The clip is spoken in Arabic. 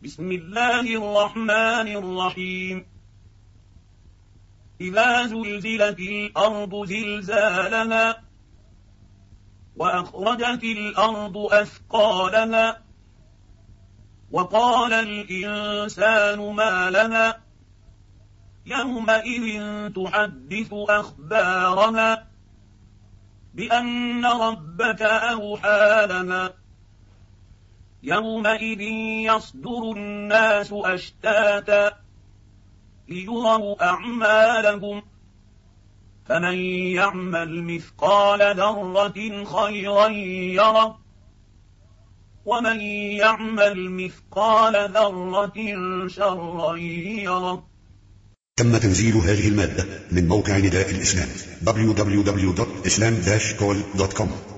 بسم الله الرحمن الرحيم. إذا زلزلت الأرض زلزالها وأخرجت الأرض أثقالها وقال الإنسان ما لها يومئذ تحدث أخبارها بأن ربك أوحى لها يومئذ يصدر الناس أشتاتا ليروا أعمالهم فمن يعمل مثقال ذرة خيرا يره ومن يعمل مثقال ذرة شرا يره. تم تنزيل هذه المادة من موقع نداء الإسلام www.islam-call.com.